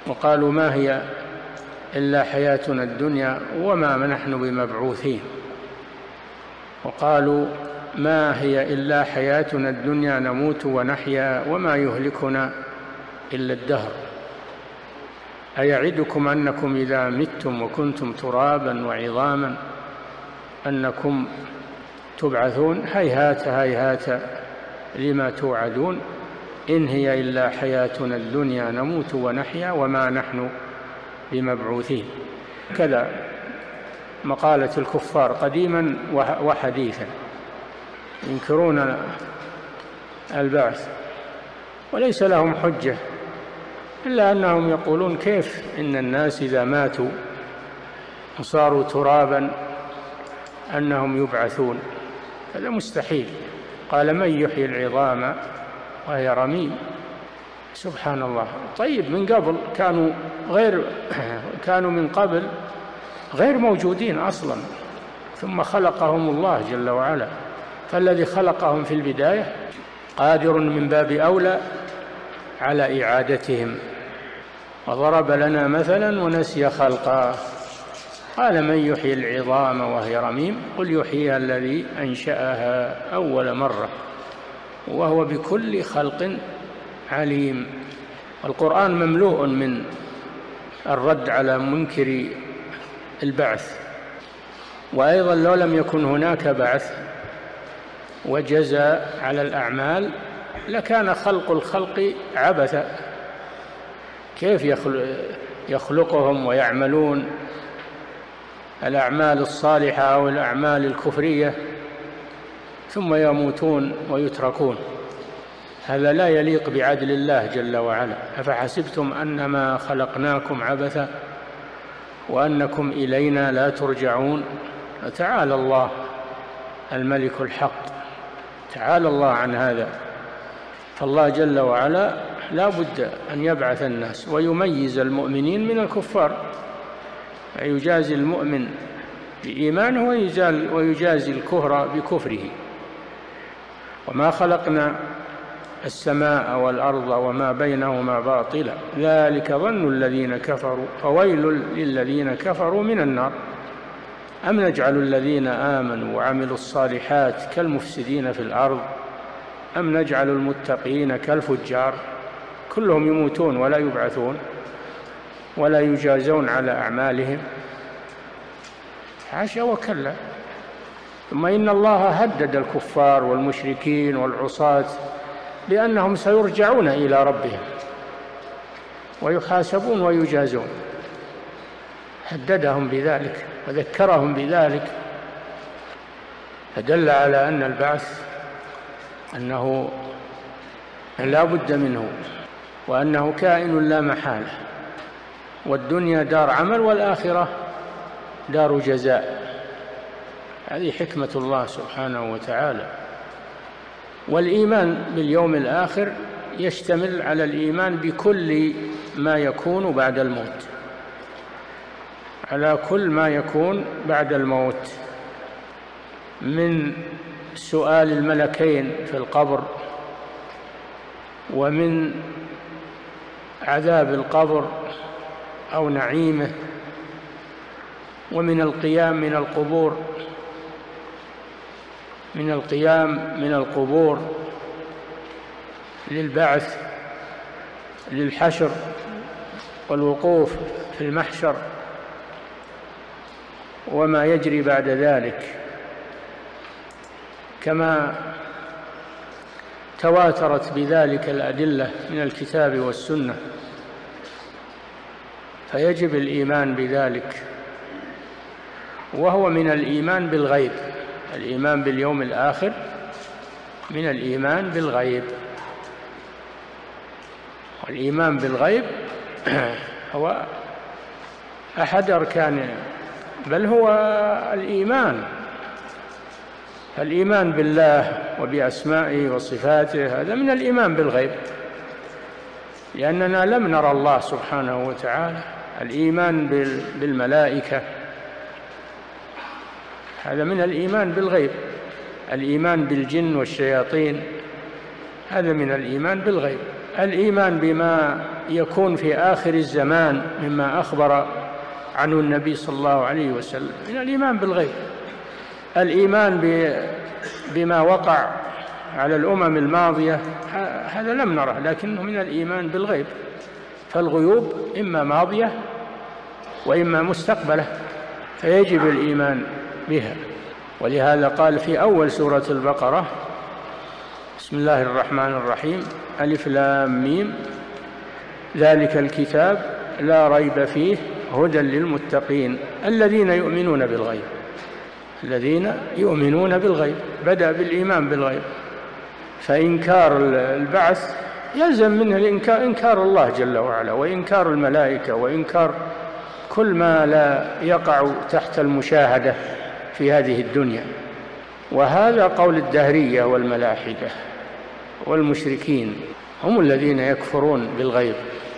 وقالوا ما هي إلا حياتنا الدنيا وما نحن بمبعوثين. وقالوا ما هي إلا حياتنا الدنيا نموت ونحيا وما يهلكنا إلا الدهر أيعدكم أنكم إذا متم وكنتم ترابا وعظاما أنكم تبعثون هيهات هيهات لما توعدون إن هي إلا حياتنا الدنيا نموت ونحيا وما نحن بمبعوثين. كذا مقالة الكفار قديما وحديثا ينكرون البعث وليس لهم حجة إلا أنهم يقولون كيف إن الناس إذا ماتوا وصاروا ترابا أنهم يبعثون، هذا مستحيل. قال من يحيي العظام وهي رميم. سبحان الله. طيب من قبل كانوا من قبل غير موجودين أصلا، ثم خلقهم الله جل وعلا، فالذي خلقهم في البداية قادر من باب أولى على إعادتهم. وضرب لنا مثلا ونسي خلقه قال من يحيي العظام وهي رميم قل يحييها الذي أنشأها أول مرة وهو بكل خلق عليم. القرآن مملوء من الرد على منكر البعث. وأيضا لو لم يكن هناك بعث وجزاء على الأعمال لكان خلق الخلق عبثا. كيف يخلقهم ويعملون الأعمال الصالحة أو الأعمال الكفرية ثم يموتون ويتركون؟ هذا لا يليق بعدل الله جل وعلا. أفحسبتم أنما خلقناكم عبثا وأنكم إلينا لا ترجعون. تعالى الله الملك الحق، تعالى الله عن هذا. فالله جل وعلا لا بد أن يبعث الناس ويميز المؤمنين من الكفار، يجازي المؤمن بإيمانه ويجازي الكفر بكفره. وما خلقنا السماء والأرض وما بينهما باطلا ذلك ظن الذين كفروا فويل للذين كفروا من النار. أم نجعل الذين آمنوا وعملوا الصالحات كالمفسدين في الأرض أم نجعل المتقين كالفجار؟ كلهم يموتون ولا يبعثون ولا يجازون على أعمالهم. حاشا وكلا. ثم إن الله هدد الكفار والمشركين والعصاة بأنهم سيرجعون إلى ربهم ويحاسبون ويجازون، هددهم بذلك وذكرهم بذلك، فدل على أن البعث أنه لا بد منه وأنه كائن لا محالة، والدنيا دار عمل والآخرة دار جزاء. هذه حكمة الله سبحانه وتعالى. والإيمان باليوم الآخر يشتمل على الإيمان بكل ما يكون بعد الموت، على كل ما يكون بعد الموت من سؤال الملكين في القبر ومن عذاب القبر أو نعيمه ومن القيام من القبور، من القيام من القبور للبعث للحشر والوقوف في المحشر وما يجري بعد ذلك، كما تواترت بذلك الأدلة من الكتاب والسنة، فيجب الإيمان بذلك. وهو من الإيمان بالغيب، الإيمان باليوم الآخر من الإيمان بالغيب. والإيمان بالغيب هو أحد أركان، بل هو الإيمان بالله وبأسمائه وصفاته، هذا من الإيمان بالغيب، لأننا لم نرى الله سبحانه وتعالى. الإيمان بالملائكة هذا من الإيمان بالغيب. الإيمان بالجن والشياطين هذا من الإيمان بالغيب. الإيمان بما يكون في آخر الزمان مما أخبر عنه النبي صلى الله عليه وسلم من الإيمان بالغيب. الإيمان بما وقع على الأمم الماضية هذا لم نره، لكنه من الإيمان بالغيب، فالغيوب إما ماضية وإما مستقبلة، فيجب الإيمان بها. ولهذا قال في أول سورة البقرة: بسم الله الرحمن الرحيم، ألف لام ميم، ذلك الكتاب لا ريب فيه هدى للمتقين الذين يؤمنون بالغيب. الذين يؤمنون بالغيب، بدأ بالإيمان بالغيب، فإنكار البعث يلزم منه إنكار الله جل وعلا، وإنكار الملائكة، وإنكار كل ما لا يقع تحت المشاهدة في هذه الدنيا. وهذا قول الدهرية والملاحدة والمشركين، هم الذين يكفرون بالغيب.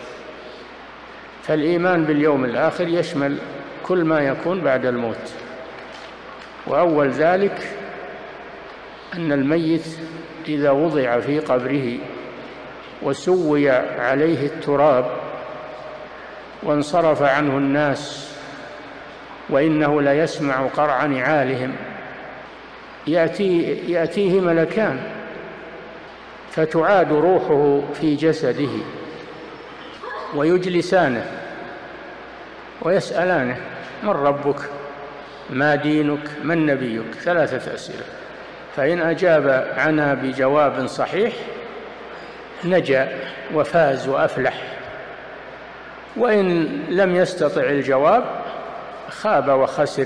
فالإيمان باليوم الآخر يشمل كل ما يكون بعد الموت، وأول ذلك أن الميت إذا وضع في قبره وسوي عليه التراب وانصرف عنه الناس وإنه لا يسمع قرع نعالهم، يأتيه ملكان فتعاد روحه في جسده ويجلسانه ويسألانه: من ربك؟ ما دينك؟ من نبيك؟ 3 أسئلة، فإن أجاب عنها بجواب صحيح نجا وفاز وأفلح، وإن لم يستطع الجواب خاب وخسر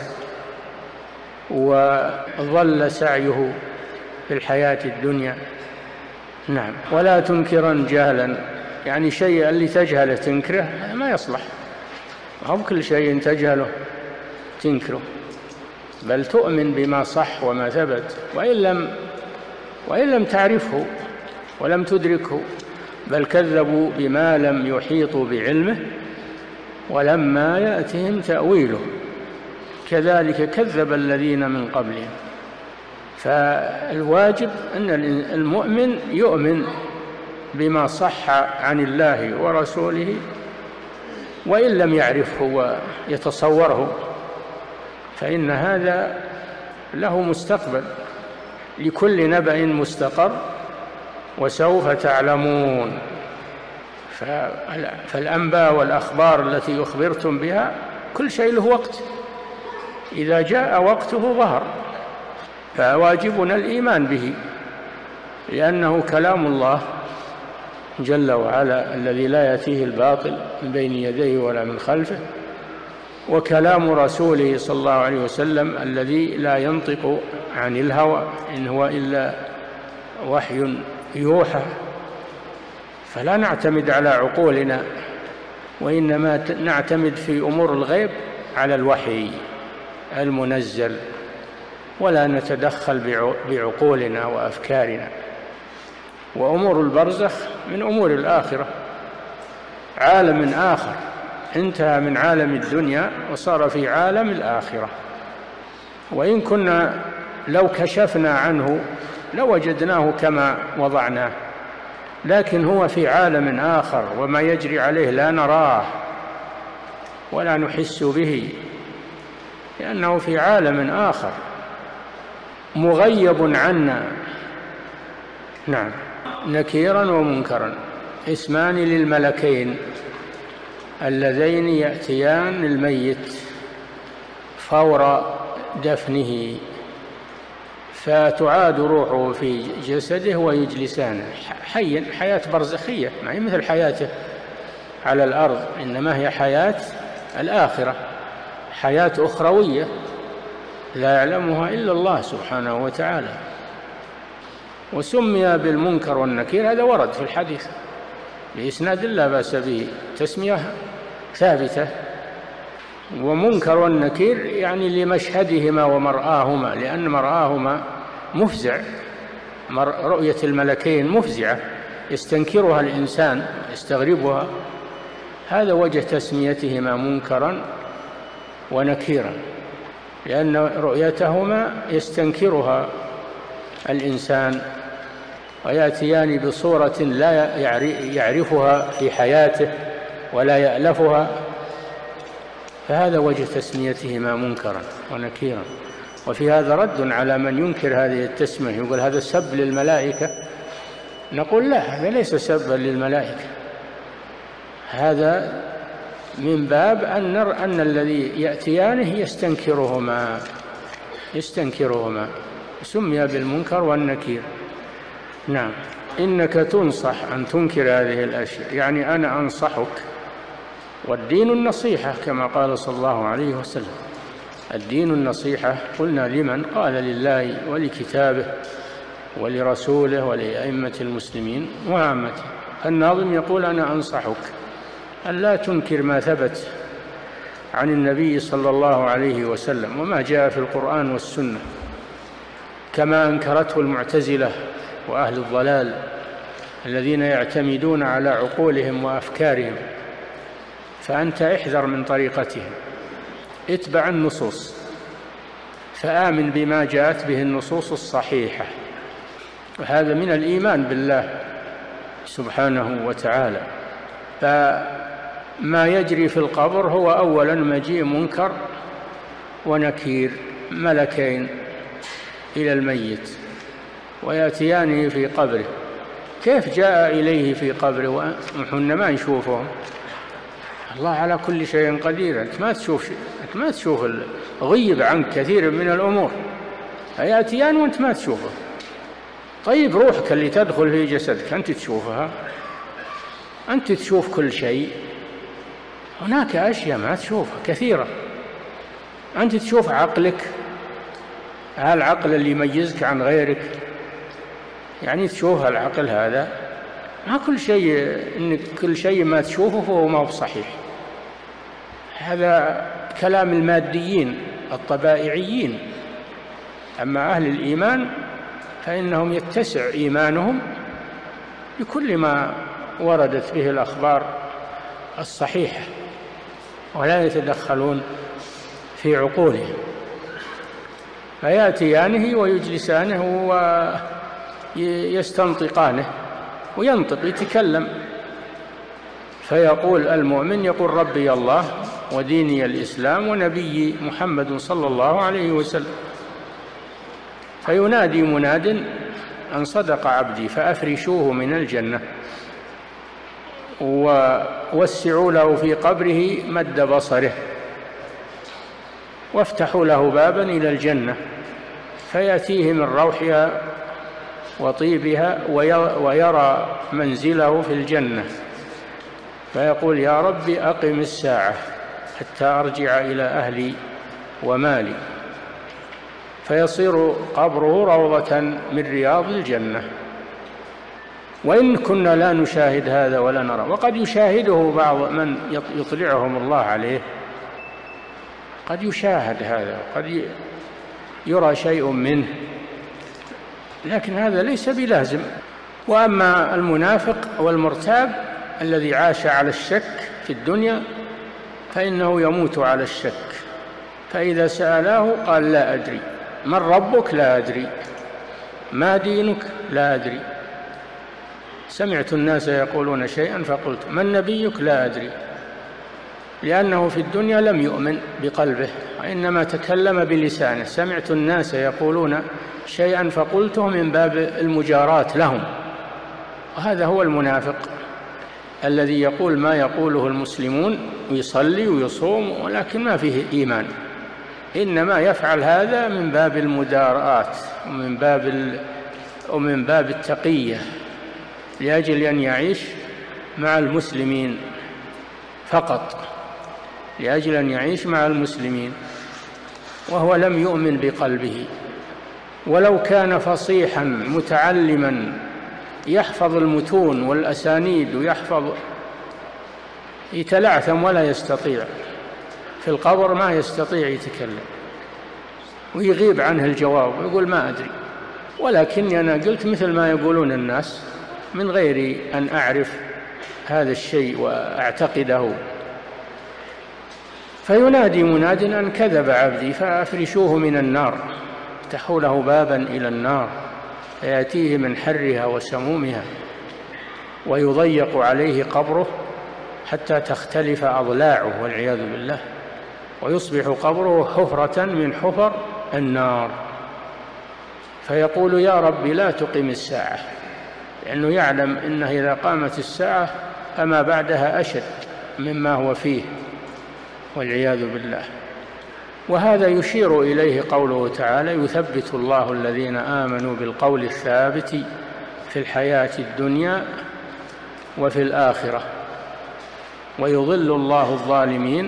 وظل سعيه في الحياة الدنيا. نعم. ولا تنكرن جهلا، يعني شيء اللي تجهله تنكره ما يصلح، ما هو كل شيء تجهله تنكره، بل تؤمن بما صح وما ثبت، وإن لم تعرفه ولم تدركه. بل كذبوا بما لم يحيطوا بعلمه ولما يأتهم تأويله كذلك كذب الذين من قبلهم. فالواجب أن المؤمن يؤمن بما صح عن الله ورسوله وإن لم يعرفه ويتصوره، فإن هذا له مستقبل، لكل نبأ مستقر وسوف تعلمون. فالأنباء والأخبار التي أخبرتم بها كل شيء له وقت، إذا جاء وقته ظهر، فواجبنا الإيمان به، لأنه كلام الله جل وعلا الذي لا يأتيه الباطل من بين يديه ولا من خلفه، وكلام رسوله صلى الله عليه وسلم الذي لا ينطق عن الهوى إن هو إلا وحي يوحى. فلا نعتمد على عقولنا، وإنما نعتمد في أمور الغيب على الوحي المنزل، ولا نتدخل بعقولنا وأفكارنا. وأمور البرزخ من أمور الآخرة، عالم آخر انتهى من عالم الدنيا وصار في عالم الآخرة، وإن كنا لو كشفنا عنه لوجدناه كما وضعناه، لكن هو في عالم آخر، وما يجري عليه لا نراه ولا نحس به، لأنه في عالم آخر مغيب عنا. نعم. نكيرا ومنكرا اسمان للملكين اللذين يأتيان الميت فور دفنه، فتعاد روحه في جسده ويجلسانه حيا، حياة برزخية، ما هي مثل حياته على الأرض، إنما هي حياة الآخرة، حياة أخروية لا يعلمها إلا الله سبحانه وتعالى. وسمي بالمنكر والنكير، هذا ورد في الحديث بإسناد لا بأس به، تسمية ثابتة. ومنكر والنكير يعني لمشهدهما ومرآهما، لأن مرآهما مفزع، رؤية الملكين مفزعة يستنكرها الإنسان يستغربها، هذا وجه تسميتهما منكرا ونكيرا، لأن رؤيتهما يستنكرها الإنسان. ويأتيان بصورة لا يعرفها في حياته ولا يألفها، فهذا وجه تسميتهما منكرا ونكيرا. وفي هذا رد على من ينكر هذه التسمية، يقول هذا سب للملائكة. نقول لا، هذا ليس سبا للملائكة، هذا من باب أن الذي يأتيانه يستنكرهما، سمي بالمنكر والنكير. نعم. إنك تنصح أن تنكر هذه الأشياء، يعني أنا أنصحك، والدين النصيحة كما قال صلى الله عليه وسلم. الدين النصيحة، قلنا لمن؟ قال لله ولكتابه ولرسوله ولأئمة المسلمين وعامته. الناظم يقول أنا أنصحك أن لا تنكر ما ثبت عن النبي صلى الله عليه وسلم وما جاء في القرآن والسنة، كما أنكرته المعتزلة وأهل الضلال الذين يعتمدون على عقولهم وأفكارهم. فأنت احذر من طريقتهم، اتبع النصوص، فآمن بما جاءت به النصوص الصحيحة، وهذا من الإيمان بالله سبحانه وتعالى. فما يجري في القبر هو أولا مجيء منكر ونكير، ملكين إلى الميت ويأتيانه في قبره. كيف جاء إليه في قبره ونحن ما نشوفهم؟ الله على كل شيء قدير. أنت ما تشوف غيب عنك كثير من الأمور، يأتيان وأنت ما تشوفه. طيب روحك اللي تدخل في جسدك أنت تشوفها، أنت تشوف كل شيء. هناك أشياء ما تشوفها كثيرة. أنت تشوف عقلك، العقل اللي يميزك عن غيرك، يعني تشوف العقل هذا. ما كل شيء، إن كل شيء ما تشوفه فهو ما هو صحيح. هذا كلام الماديين الطبائعيين. أما أهل الإيمان فإنهم يتسع إيمانهم بكل ما وردت به الأخبار الصحيحة، ولا يتدخلون في عقولهم. فيأتيانه ويجلسانه ويستنطقانه، وينطق يتكلم، فيقول المؤمن يقول ربي الله وديني الإسلام ونبي محمد صلى الله عليه وسلم. فينادي مناد أن صدق عبدي فأفرشوه من الجنة ووسعوا له في قبره مد بصره وافتحوا له بابا إلى الجنة، فيأتيه من روحها وطيبها ويرى منزله في الجنة، فيقول يا رب أقم الساعة حتى أرجع إلى أهلي ومالي، فيصير قبره روضة من رياض الجنة. وإن كنا لا نشاهد هذا ولا نرى، وقد يشاهده بعض من يطلعهم الله عليه، قد يشاهد هذا وقد يرى شيء منه، لكن هذا ليس بلازم. وأما المنافق والمرتاب الذي عاش على الشك في الدنيا فإنه يموت على الشك، فإذا سأله قال لا أدري. من ربك؟ لا أدري. ما دينك؟ لا أدري. سمعت الناس يقولون شيئا فقلت. من نبيك؟ لا أدري، لأنه في الدنيا لم يؤمن بقلبه وإنما تكلم بلسانه. سمعت الناس يقولون شيئا فقلته من باب المجاراة لهم. وهذا هو المنافق الذي يقول ما يقوله المسلمون ويصلي ويصوم ولكن ما فيه إيمان، إنما يفعل هذا من باب المداراة ومن باب التقية، لأجل أن يعيش مع المسلمين فقط، لأجل أن يعيش مع المسلمين، وهو لم يؤمن بقلبه. ولو كان فصيحا متعلما يحفظ المتون والأسانيد ويحفظ، يتلعثم ولا يستطيع، في القبر ما يستطيع يتكلم ويغيب عنه الجواب ويقول ما أدري. ولكني أنا قلت مثل ما يقولون الناس من غير أن أعرف هذا الشيء وأعتقده. فينادي مناد أن كذب عبدي فأفرشوه من النار، افتحوا له بابا إلى النار فيأتيه من حرها وسمومها ويضيق عليه قبره حتى تختلف أضلاعه والعياذ بالله، ويصبح قبره حفرة من حفر النار، فيقول يا رب لا تقم الساعة، لأنه يعلم أنه إذا قامت الساعة فما بعدها أشد مما هو فيه والعياذ بالله. وهذا يشير إليه قوله تعالى: يثبت الله الذين آمنوا بالقول الثابت في الحياة الدنيا وفي الآخرة ويضل الله الظالمين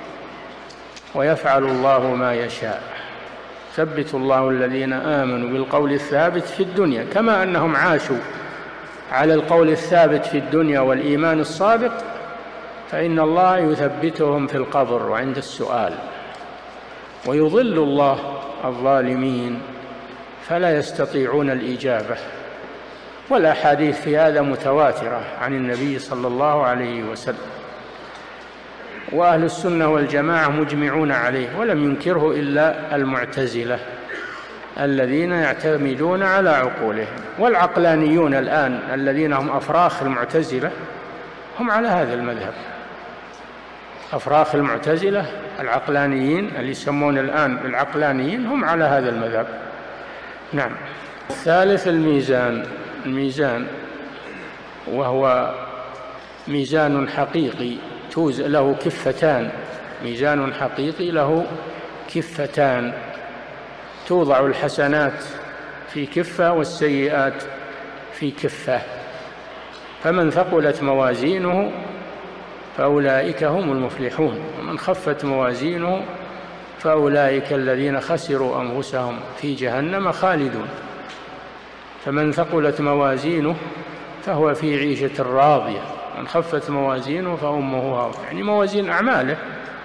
ويفعل الله ما يشاء. ثبت الله الذين آمنوا بالقول الثابت في الدنيا، كما أنهم عاشوا على القول الثابت في الدنيا والإيمان الصادق، فإن الله يثبتهم في القبر وعند السؤال. ويضل الله الظالمين فلا يستطيعون الإجابة. والأحاديث في هذا متواترة عن النبي صلى الله عليه وسلم، وأهل السنة والجماعة مجمعون عليه، ولم ينكره إلا المعتزلة الذين يعتمدون على عقولهم. والعقلانيون الآن الذين هم أفراخ المعتزلة هم على هذا المذهب. أفراخ المعتزلة العقلانيين اللي يسمون الآن العقلانيين هم على هذا المذهب. نعم. الثالث الميزان وهو ميزان حقيقي له كفتان، ميزان حقيقي له كفتان، توضع الحسنات في كفة والسيئات في كفة، فمن ثقلت موازينه فأولئك هم المفلحون، ومن خفت موازينه فأولئك الذين خسروا أنفسهم في جهنم خالدون. فمن ثقلت موازينه فهو في عيشة راضية، من خفت موازينه فأمه هاوية، يعني موازين أعماله،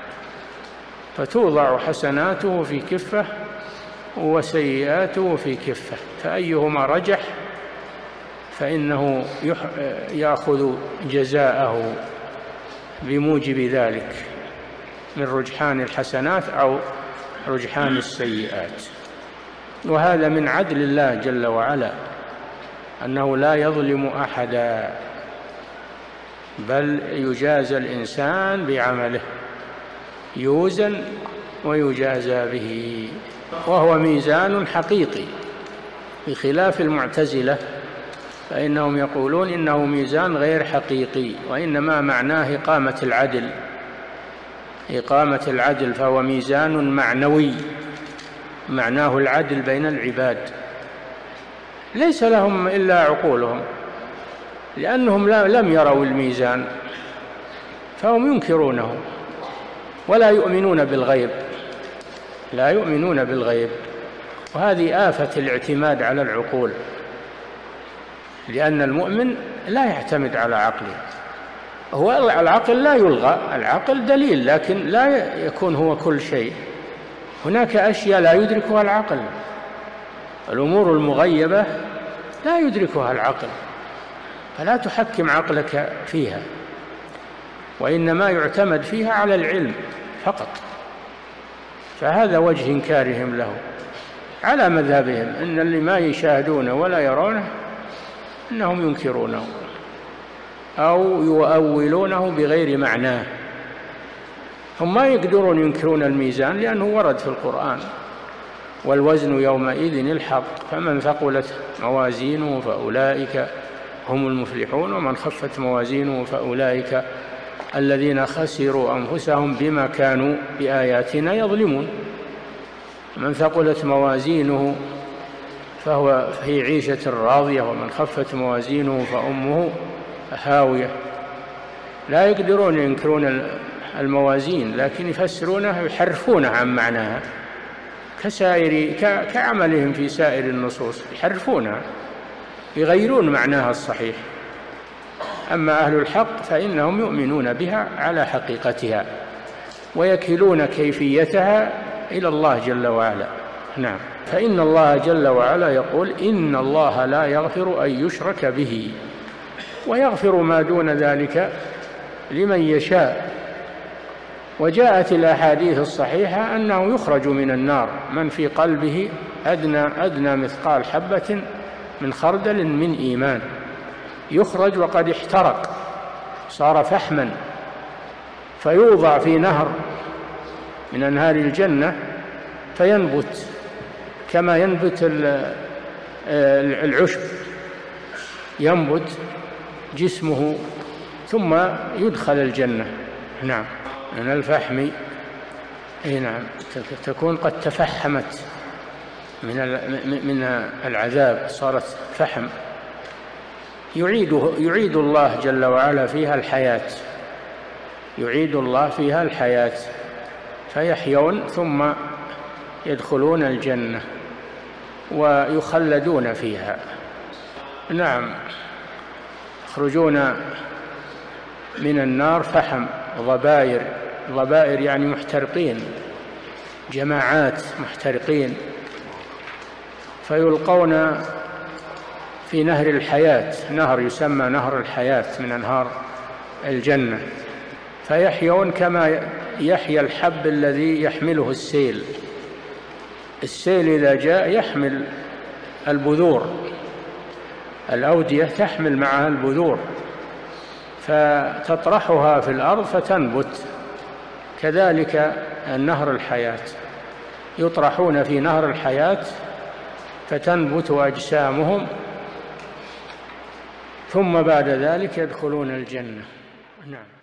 فتوضع حسناته في كفة وسيئاته في كفة، فأيهما رجح فإنه يأخذ جزاءه بموجب ذلك من رجحان الحسنات أو رجحان السيئات. وهذا من عدل الله جل وعلا، أنه لا يظلم أحدا، بل يجازى الإنسان بعمله، يوزن ويجازى به، وهو ميزان حقيقي بخلاف المعتزلة، فإنهم يقولون إنه ميزان غير حقيقي، وإنما معناه إقامة العدل، فهو ميزان معنوي، معناه العدل بين العباد. ليس لهم إلا عقولهم، لأنهم لم يروا الميزان فهم ينكرونه ولا يؤمنون بالغيب، لا يؤمنون بالغيب. وهذه آفة الاعتماد على العقول، لأن المؤمن لا يعتمد على عقله. هو العقل لا يلغى، العقل دليل، لكن لا يكون هو كل شيء. هناك أشياء لا يدركها العقل، الأمور المغيبة لا يدركها العقل، فلا تحكم عقلك فيها، وإنما يعتمد فيها على العلم فقط. فهذا وجه إنكارهم له على مذهبهم، إن اللي ما يشاهدونه ولا يرونه إنهم ينكرونه أو يؤولونه بغير معناه. هم ما يقدرون ينكرون الميزان لأنه ورد في القرآن: والوزن يومئذ الحق، فمن ثقلت موازينه فأولئك هم المفلحون، ومن خفت موازينه فأولئك الذين خسروا أنفسهم بما كانوا بآياتنا يظلمون. من ثقلت موازينه فهو في عيشة راضية، ومن خفت موازينه فأمه هاوية. لا يقدرون ينكرون الموازين، لكن يفسرونها ويحرفونها عن معناها كعملهم في سائر النصوص، يحرفونها يغيرون معناها الصحيح. أما أهل الحق فإنهم يؤمنون بها على حقيقتها ويكلون كيفيتها إلى الله جل وعلا. نعم. فإن الله جل وعلا يقول: إن الله لا يغفر أن يشرك به ويغفر ما دون ذلك لمن يشاء. وجاءت الأحاديث الصحيحة أنه يخرج من النار من في قلبه أدنى مثقال حبة من خردل من إيمان، يخرج وقد احترق صار فحما، فيوضع في نهر من أنهار الجنة فينبت كما ينبت العشب، ينبت جسمه ثم يدخل الجنة. نعم، من الفحم، أي نعم، تكون قد تفحمت من العذاب، صارت فحم. يعيد الله جل وعلا فيها الحياة، يعيد الله فيها الحياة فيحيون ثم يدخلون الجنة ويخلدون فيها. نعم، يخرجون من النار فحم، ضبائر، ضبائر يعني محترقين، جماعات محترقين، فيلقون في نهر الحياة، نهر يسمى نهر الحياة من أنهار الجنة، فيحيون كما يحيا الحب الذي يحمله السيل. السيل إذا جاء يحمل البذور، الأودية تحمل معها البذور فتطرحها في الأرض فتنبت، كذلك النهر الحياة، يطرحون في نهر الحياة فتنبت أجسامهم ثم بعد ذلك يدخلون الجنة. نعم.